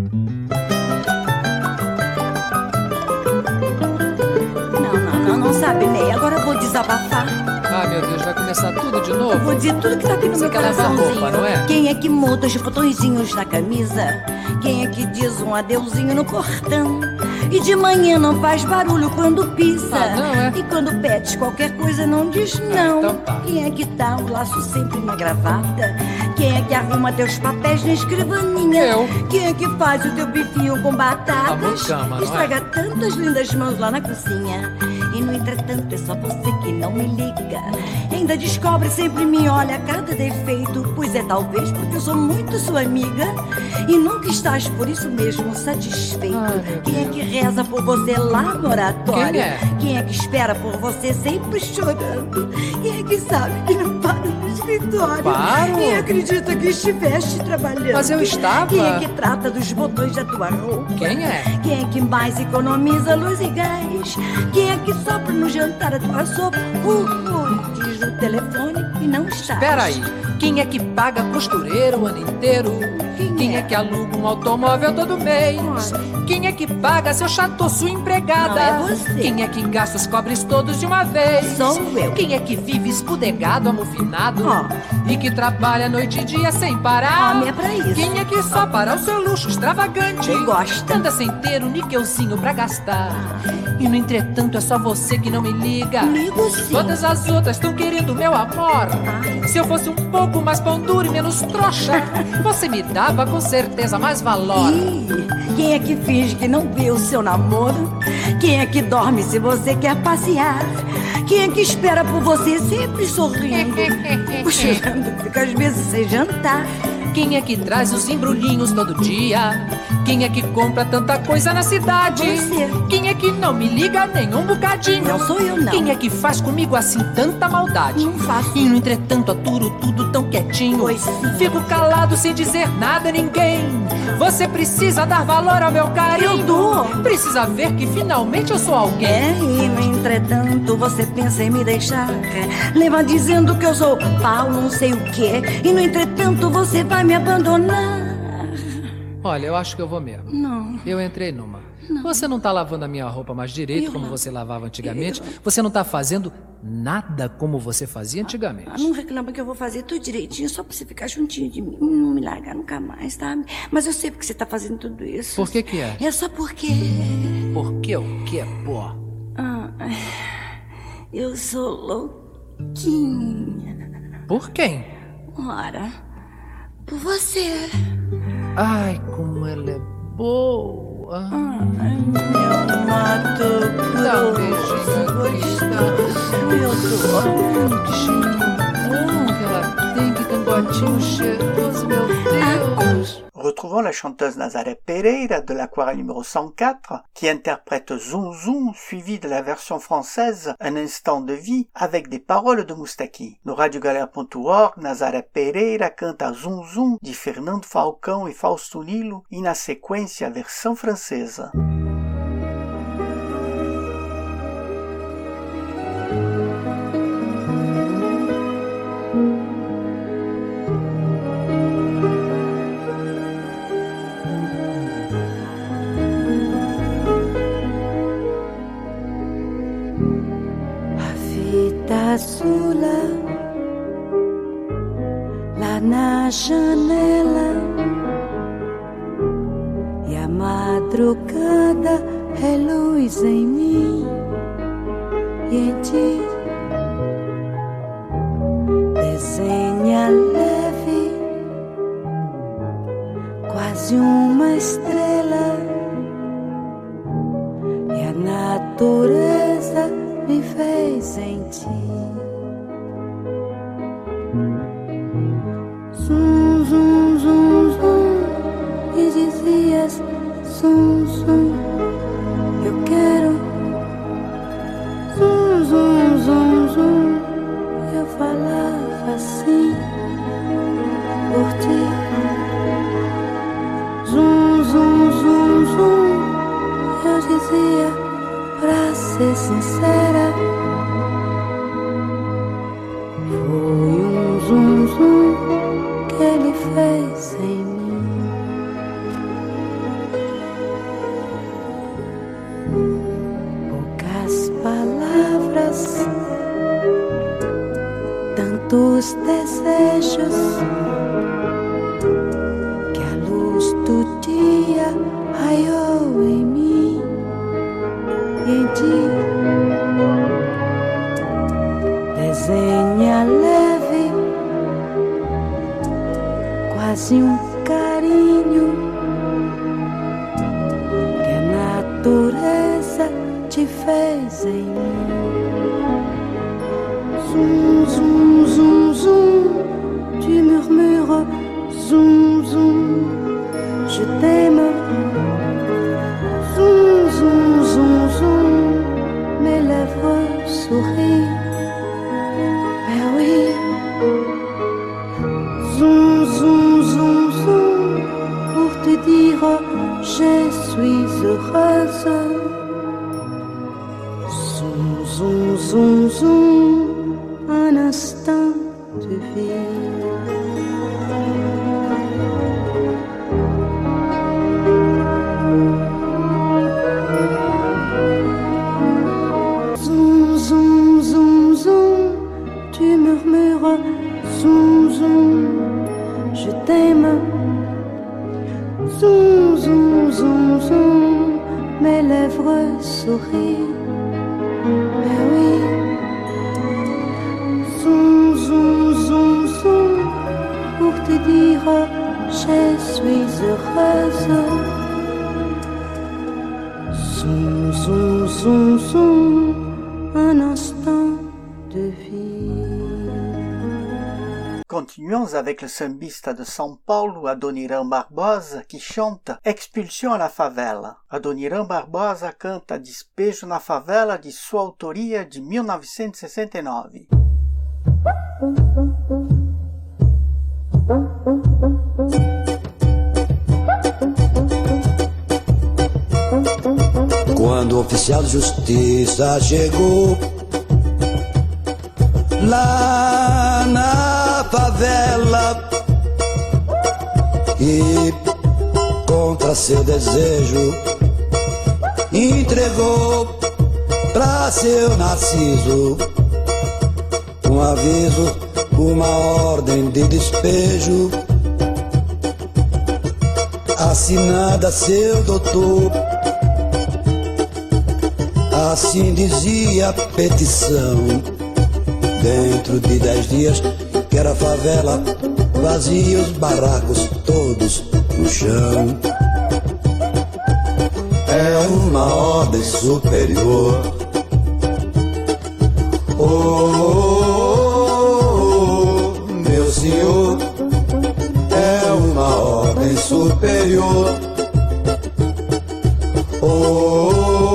Não, não, não, não sabe, Ney. Agora eu vou desabafar. Ah, meu Deus, vai começar tudo de novo? Eu vou dizer tudo que tá aqui no Você meu quer lavar coraçãozinho. roupa, não é? Quem é que muda os botõezinhos na camisa? Quem é que diz um adeuzinho no portão? E de manhã não faz barulho quando pisa. Ah, não, é? E quando pedes qualquer coisa não diz não. Ah, então tá. Quem é que dá o laço sempre na gravata? Quem é que arruma teus papéis na escrivaninha? Eu. Quem é que faz o teu bifinho com batatas? A mucama, não é? Estraga tantas lindas mãos lá na cozinha. E no entretanto é só você que não me liga. Ainda descobre, sempre me olha a cada defeito. Pois é talvez porque eu sou muito sua amiga e nunca estás por isso mesmo satisfeito. Ai, Quem é que reza por você lá no oratório? Quem é? Quem é que espera por você sempre chorando? Quem é que sabe que não para no escritório? Paro. Quem acredita que estiveste trabalhando? Mas eu estava. Quem é que trata dos botões da tua roupa? Quem é? Quem é que mais economiza luz e gás? Quem é que sopra no jantar a tua sopa? Uh, uh, diz no telefone e não está. Espera aí, quem é que paga costureiro o ano inteiro? Quem, Quem é? é que aluga um automóvel todo mês? Quem é que paga seu chateau, sua empregada? Não, é você. Quem é que gasta os cobres todos de uma vez? Sou eu. Quem é que vive esbudegado, amofinado? Oh. E que trabalha noite e dia sem parar? Homem é pra isso. Quem é que só para o seu luxo extravagante? Eu gosto. Anda sem ter um níquelzinho pra gastar. E no entretanto é só você que não me liga. Ligo sim. Todas as outras estão querendo meu amor. Ai. Se eu fosse um pouco mais pão duro e menos trouxa, você me dava com certeza mais valor. Ih, quem é que finge que não vê o seu namoro? Quem é que dorme se você quer passear? Quem é que espera por você sempre sorrindo? Cochilando, fica às vezes sem jantar. Quem é que traz os embrulhinhos todo dia? Quem é que compra tanta coisa na cidade? Você. Quem é que não me liga nem um bocadinho? Não sou eu, não. Quem é que faz comigo assim tanta maldade? Não faço. E no entretanto aturo tudo tão quietinho. Pois sim. Fico calado sem dizer nada a ninguém. Você precisa dar valor ao meu carinho. Eu dou. Precisa ver que finalmente eu sou alguém. É, e no entretanto você pensa em me deixar. Leva dizendo que eu sou pau, não sei o quê. E no entretanto você vai me abandonar. Olha, eu acho que eu vou mesmo. Não. Eu entrei numa. Não. Você não tá lavando a minha roupa mais direito Eu como não. você lavava antigamente. Eu... Você não tá fazendo nada como você fazia antigamente. Ah, não reclama que eu vou fazer tudo direitinho só pra você ficar juntinho de mim. Não me largar nunca mais, sabe? Mas eu sei porque você tá fazendo tudo isso. Por que que é? É só porque... Por que o que, pô? Ah, eu sou louquinha. Por quem? Ora, por você. Ai, como ela é boa. Ai, meu Mato Dá um beijinho, Eu tô. Que cheirinho bom que ela tem, que cangotinho cheiroso, meu Deus. Retrouvons la chanteuse Nazaré Pereira de l'aquarelle numéro cent quatre qui interprète Zoom Zoom suivi de la version française Un instant de vie avec des paroles de Moustaki. No radio galera ponto org, Nazaré Pereira canta Zoom Zoom de Fernando Falcão e Fausto Nilo e na sequência a versão francesa. Sola, lá na janela, e a madrugada é luz em mim e em ti. Desenha leve, quase uma estrela, e a natureza me fez em ti. Zum, zum, zum, zum, e dizias zum, zum, eu quero. Zum, zum, zum, zum, eu falava assim por ti. Zum, zum, zum, zum, eu dizia, pra ser sincera, foi um zum, zum que ele fez em mim. Poucas palavras, tantos desejos, que a luz do dia raiou em mim e em ti. Desenha leve, quase um carinho, que a natureza te fez em mim. Zum, zum, zum, zum, tu murmures zum, zum, je t'aime. Zum, zum, zum, zum, mes lèvres sourient. Ben oui. Zum, zum, zum, zum, pour te dire je suis heureuse. Zum, zum, zum, zum, un instant de vie. Zum, zum, zum, zum, tu murmures zum, zum, je t'aime. Zum, zum, zum, zum, mes lèvres sourient. Ben oui. Zum, zum, zum, zum, pour te dire je suis heureuse. Zum, zum, zum, zum, un instant de vie. continuons avec le sambista de São Paulo, Adoniran Barbosa, qui chante Expulsão à la Favela. Adoniran Barbosa canta Despejo na Favela, de sua autoria de mil novecentos e sessenta e nove. Quando o oficial de justiça chegou lá na favela e contra seu desejo entregou pra seu Narciso um aviso, uma ordem de despejo assinada seu doutor. Assim dizia a petição: dentro de dez dias quero a favela vazia, os barracos todos no chão. É uma ordem superior. Oh, oh, oh, meu senhor, é uma ordem superior. Oh,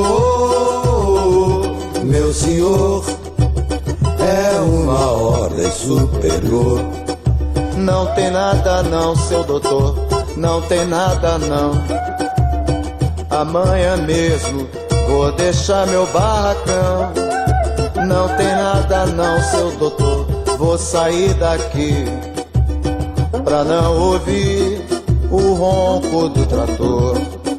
oh, oh, meu senhor, é uma ordem superior. Não tem nada não, seu doutor, não tem nada não. Amanhã mesmo vou deixar meu barracão. Não tem nada não, seu doutor, vou sair daqui pra não ouvir o ronco do trator.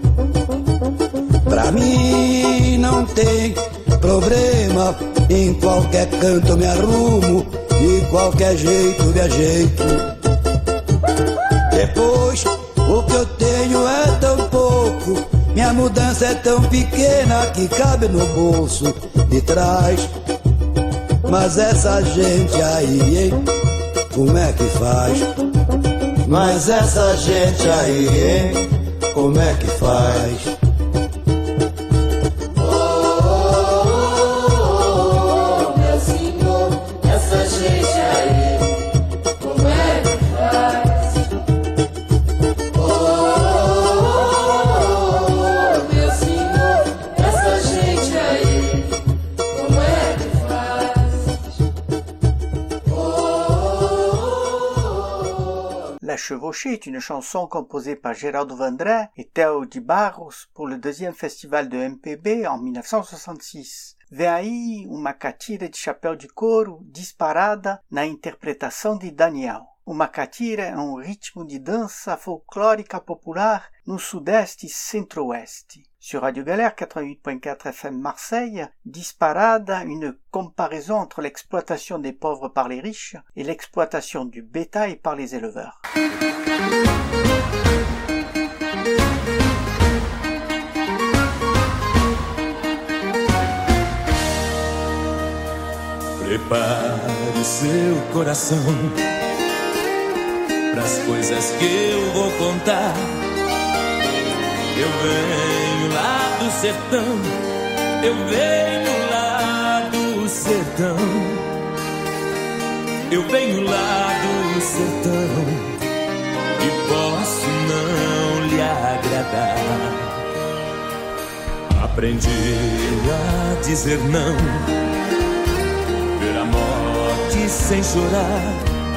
Pra mim não tem problema, em qualquer canto me arrumo, de qualquer jeito me ajeito. Depois o que eu tenho é tão pouco, minha mudança é tão pequena que cabe no bolso de trás. Mas essa gente aí, hein, como é que faz? Mas essa gente aí, hein, como é que faz? La Chevauchée est une chanson composée par Geraldo Vandré et Theo de Barros pour le deuxième festival de M P B en mille neufcentos e sessenta e seis. Vem aí uma catira de chapéu de couro disparada na interpretação de Daniel. Uma catira é um ritmo de dança folclórica popular no sudeste e centro-oeste. Sur Radio Galère quatre-vingt-huit point quatre F M Marseille, Disparada, une comparaison entre l'exploitation des pauvres par les riches et l'exploitation du bétail par les éleveurs. Prepare seu coração pras coisas que eu vou contar. Eu venho lá do sertão, eu venho lá do sertão, eu venho lá do sertão e posso não lhe agradar. Aprendi a dizer não, ver a morte sem chorar,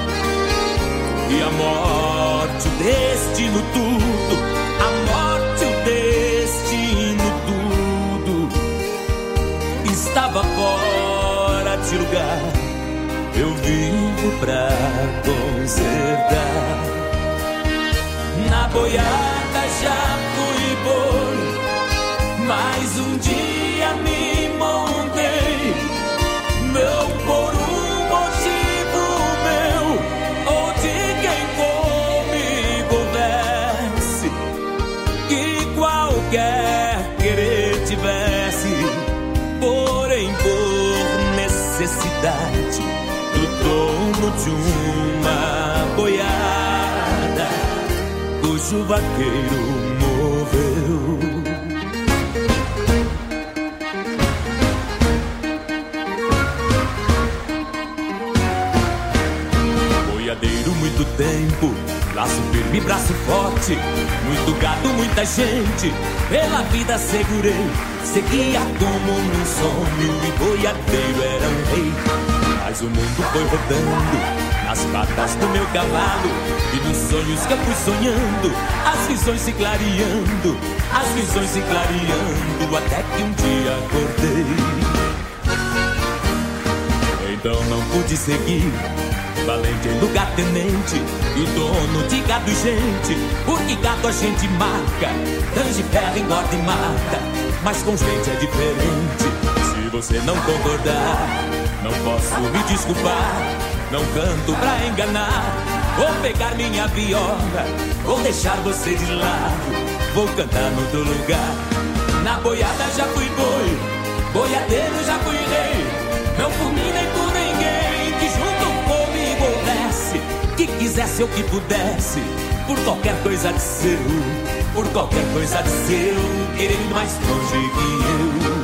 e a morte, o destino, tudo, a morte, o destino, tudo estava fora de lugar. Eu vivo pra consertar. Na boiada já fui boi, mas um dia me montei, não por um motivo meu ou de quem comigo houvesse, que qualquer querer tivesse, porém por necessidade do dono de uma boiada cujo vaqueiro morreu. Boiadeiro firme, braço forte, muito gado, muita gente, pela vida segurei, seguia como num sonho e boiadeiro era um rei. Mas o mundo foi rodando nas patas do meu cavalo, e nos sonhos que eu fui sonhando, as visões se clareando, as visões se clareando, até que um dia acordei. Então não pude seguir, valente em lugar tenente, e dono de gado e gente, porque gado a gente marca, tange ferro, engorda e mata, mas com gente é diferente. Se você não concordar, não posso me desculpar, não canto pra enganar, vou pegar minha viola, vou deixar você de lado, vou cantar no outro lugar. Na boiada já fui boi, boiadeiro já fui rei, não por mim nem por ninguém que junto comigo houvesse, que quisesse ou que pudesse, por qualquer coisa de seu, por qualquer coisa de seu, querer ir mais longe que eu.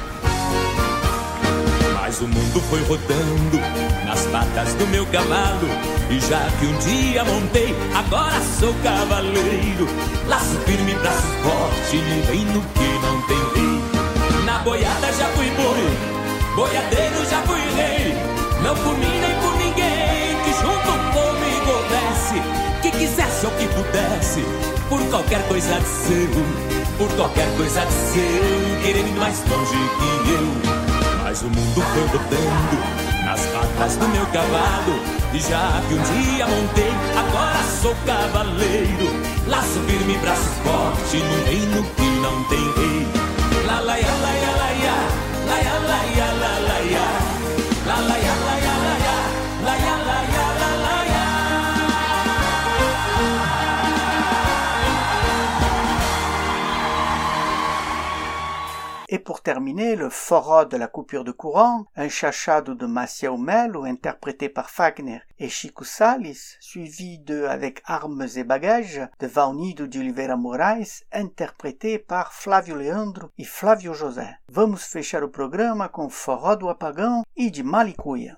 Mas o mundo foi rodando nas patas do meu cavalo, e já que um dia montei, agora sou cavaleiro. Laço firme, braço forte, no reino que não tem rei. Na boiada já fui boi, boiadeiro já fui rei, não por mim nem por ninguém que junto comigo houvesse, que quisesse ou que pudesse, por qualquer coisa de seu, por qualquer coisa de seu, querer ir mais longe que eu. Mas o mundo foi rodando nas patas do meu cavalo, e já que um dia montei, agora sou cavaleiro. Laço firme, braço forte, no reino que não tem rei. La la ya, la ya, la ya, la ya, la ya, la la ya, la la ya, la ya, la ya, la ya, la ya, la la ya. Et pour terminer, le forró de la coupure de courant, un chachado de Maciel Melo interprété par Fagner et Chico Salles, suivi de Avec armes et bagages de Valnido de Oliveira Moraes, interprété par Flávio Leandro e Flávio José. Vamos fechar o programa com Forró do Apagão e de Malicuia.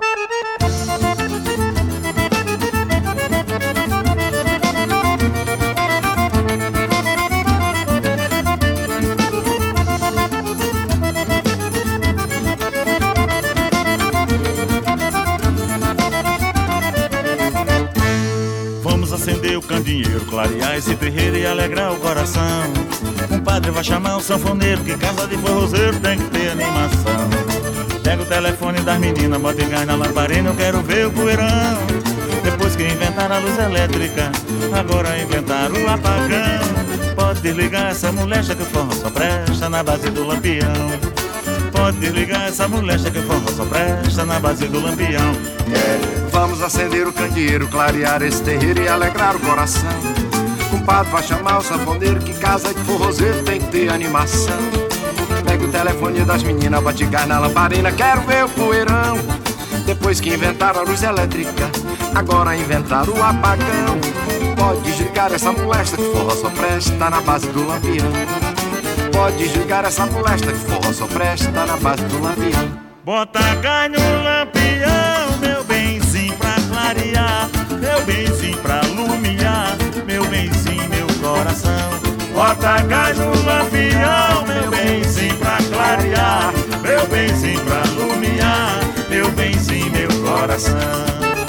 Acender o candeeiro, clarear esse terreiro e alegrar o coração. Um padre vai chamar o sanfoneiro, que casa de forrozeiro tem que ter animação. Pega o telefone das meninas, bota em gás na lamparina, eu quero ver o poeirão. Depois que inventaram a luz elétrica, agora inventaram o apagão. Pode desligar essa molecha que o forró só presta na base do lampião. Pode desligar essa molecha que o forró só presta na base do lampião. Yeah. Vamos acender o candeeiro, clarear esse terreiro e alegrar o coração. O padre vai chamar o sanfoneiro, que casa de forrozeiro tem que ter animação. Pega o telefone das meninas, bate gás na lamparina, quero ver o poeirão. Depois que inventaram a luz elétrica, agora inventaram o apagão. Pode desligar essa molesta que forró só presta na base do lampião. Pode desligar essa molesta que forró só presta na base do lampião. Bota gás no lampião, meu benzinho pra clarear, meu benzinho pra iluminar, meu benzinho, meu coração. Bota gás no lampião, meu benzinho pra clarear, meu benzinho pra iluminar, meu benzinho, meu coração.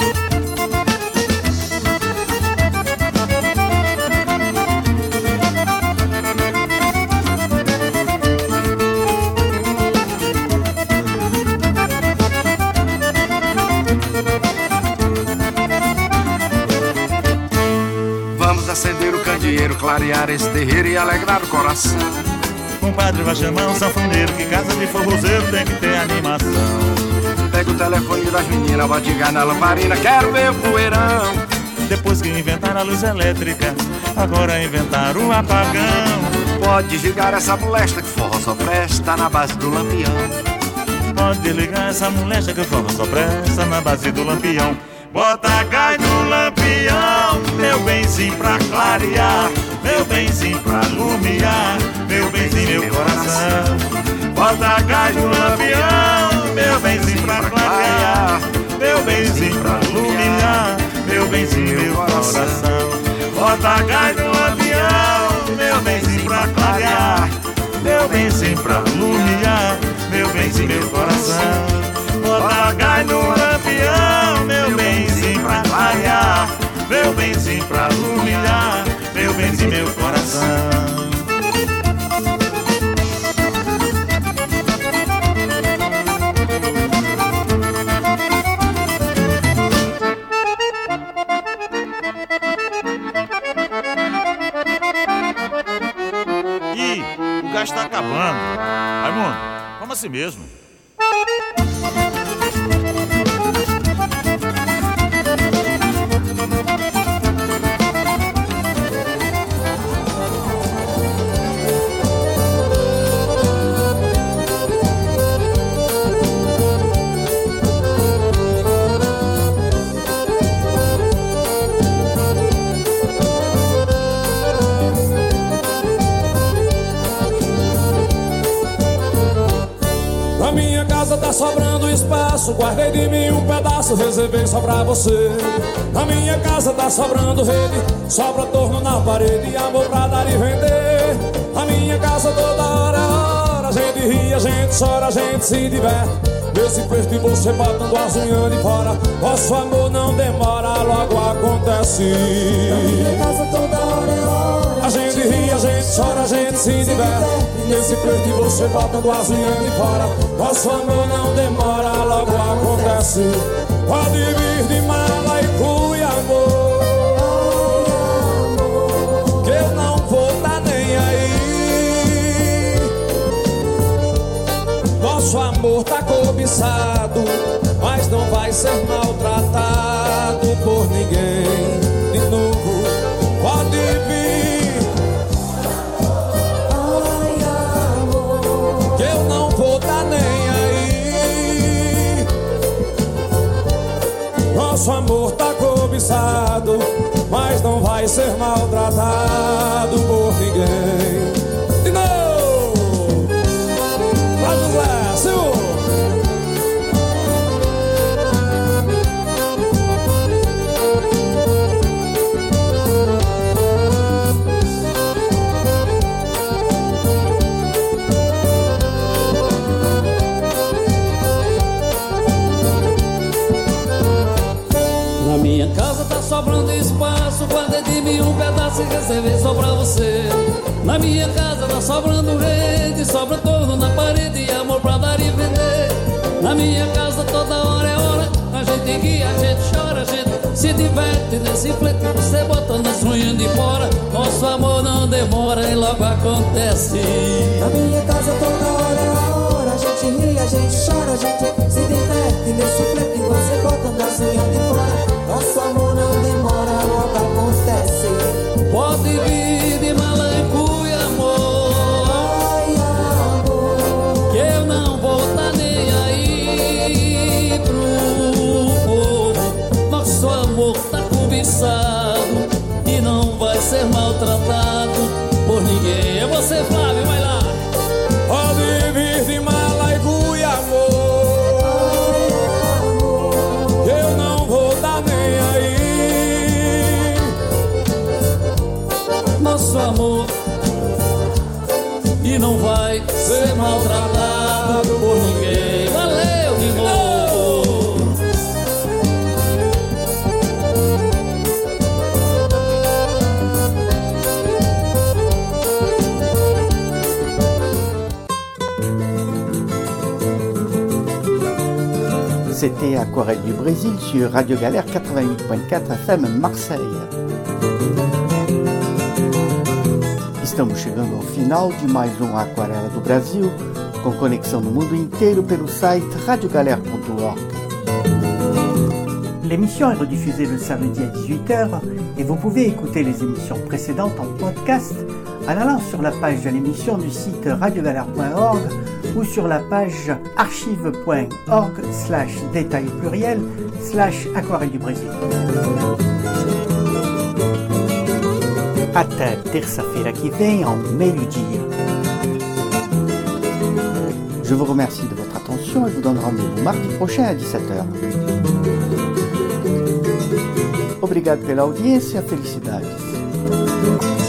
Acender o candeeiro, clarear esse terreiro e alegrar o coração. Um padre vai chamar um sanfoneiro, que casa de forrozeiro tem que ter animação. Pega o telefone das meninas, bate gás na lamparina, quero ver o poeirão. Depois que inventaram a luz elétrica, agora inventaram o apagão. Pode desligar essa molesta que forró só presta na base do lampião. Pode desligar essa molesta que forró só presta na base do lampião. Bota gás no lampião, meu benzinho pra clarear, meu benzinho pra iluminar, meu benzinho, meu coração. Bota gás no lampião, meu benzinho pra clarear, meu benzinho pra iluminar, meu benzinho, meu coração. Bota Raimundo, vamos assim mesmo. Tá sobrando espaço, guardei de mim um pedaço, reservei só pra você. Na minha casa tá sobrando rede, sobra torno na parede, amor pra dar e vender. Na minha casa toda hora é hora, a gente ri, a gente chora, a gente se diverte. Nesse perto e você botando as unhas de fora, nosso amor não demora, logo acontece. Na minha casa toda hora é hora, a gente ri, a gente chora, a gente se diverte. Nesse perto e você botando as unhas de fora, nosso amor não demora, logo acontece. Pode vir de mala e fui, amor, que eu não vou tá nem aí. Nosso amor tá cobiçado, mas não vai ser maltratado por ninguém. De novo, pode vir, ai amor, que eu não vou tá nem aí. Nosso amor tá cobiçado, mas não vai ser maltratado por ninguém. De novo, vamos lá, senhor. Na minha casa tá sobrando espaço, guardei de mim um pedaço e reservei só pra você. Na minha casa tá sobrando rede, sobra torno na parede, amor pra dar e vender. Na minha casa toda hora é hora, a gente ri, a gente chora, a gente se diverte. Nesse flete você botando as unhas de fora, nosso amor não demora e logo acontece. Na minha casa toda hora é hora, a gente ri, a gente chora, a gente se diverte. Nesse flete você botando as unhas de fora, nosso amor não demora, logo acontece. Pode vir de mala e fui, amor, ai amor, que eu não vou tá nem aí pro povo. Nosso amor tá cobiçado e não vai ser maltratado por ninguém. É você, Flávio, vai lá. Pode vir de mala e fui, amor, ai amor, que eu não vou tá nem aí. Nosso amor e não vai ser maltratado por ninguém. Valeu de novo. C'était Aquarelle du Brésil sur Radio Galère quatre-vingt-huit point quatre F M Marseille. Estamos chegando ao final de mais um Aquarela do Brasil, com conexão no mundo inteiro pelo site radio galère point org. L'émission est rediffusée le samedi à dix-huit heures et vous pouvez écouter les émissions précédentes en podcast en allant sur la page de l'émission du site radio galère point org ou sur la page archive point org slash détail pluriel slash aquarelle du Brésil. Até terça-feira que vem, ao meio-dia. Je vous remercie de votre attention et vous donne rendez-vous mardi prochain à dix-sept heures. Obrigado pela audiência, felicidades.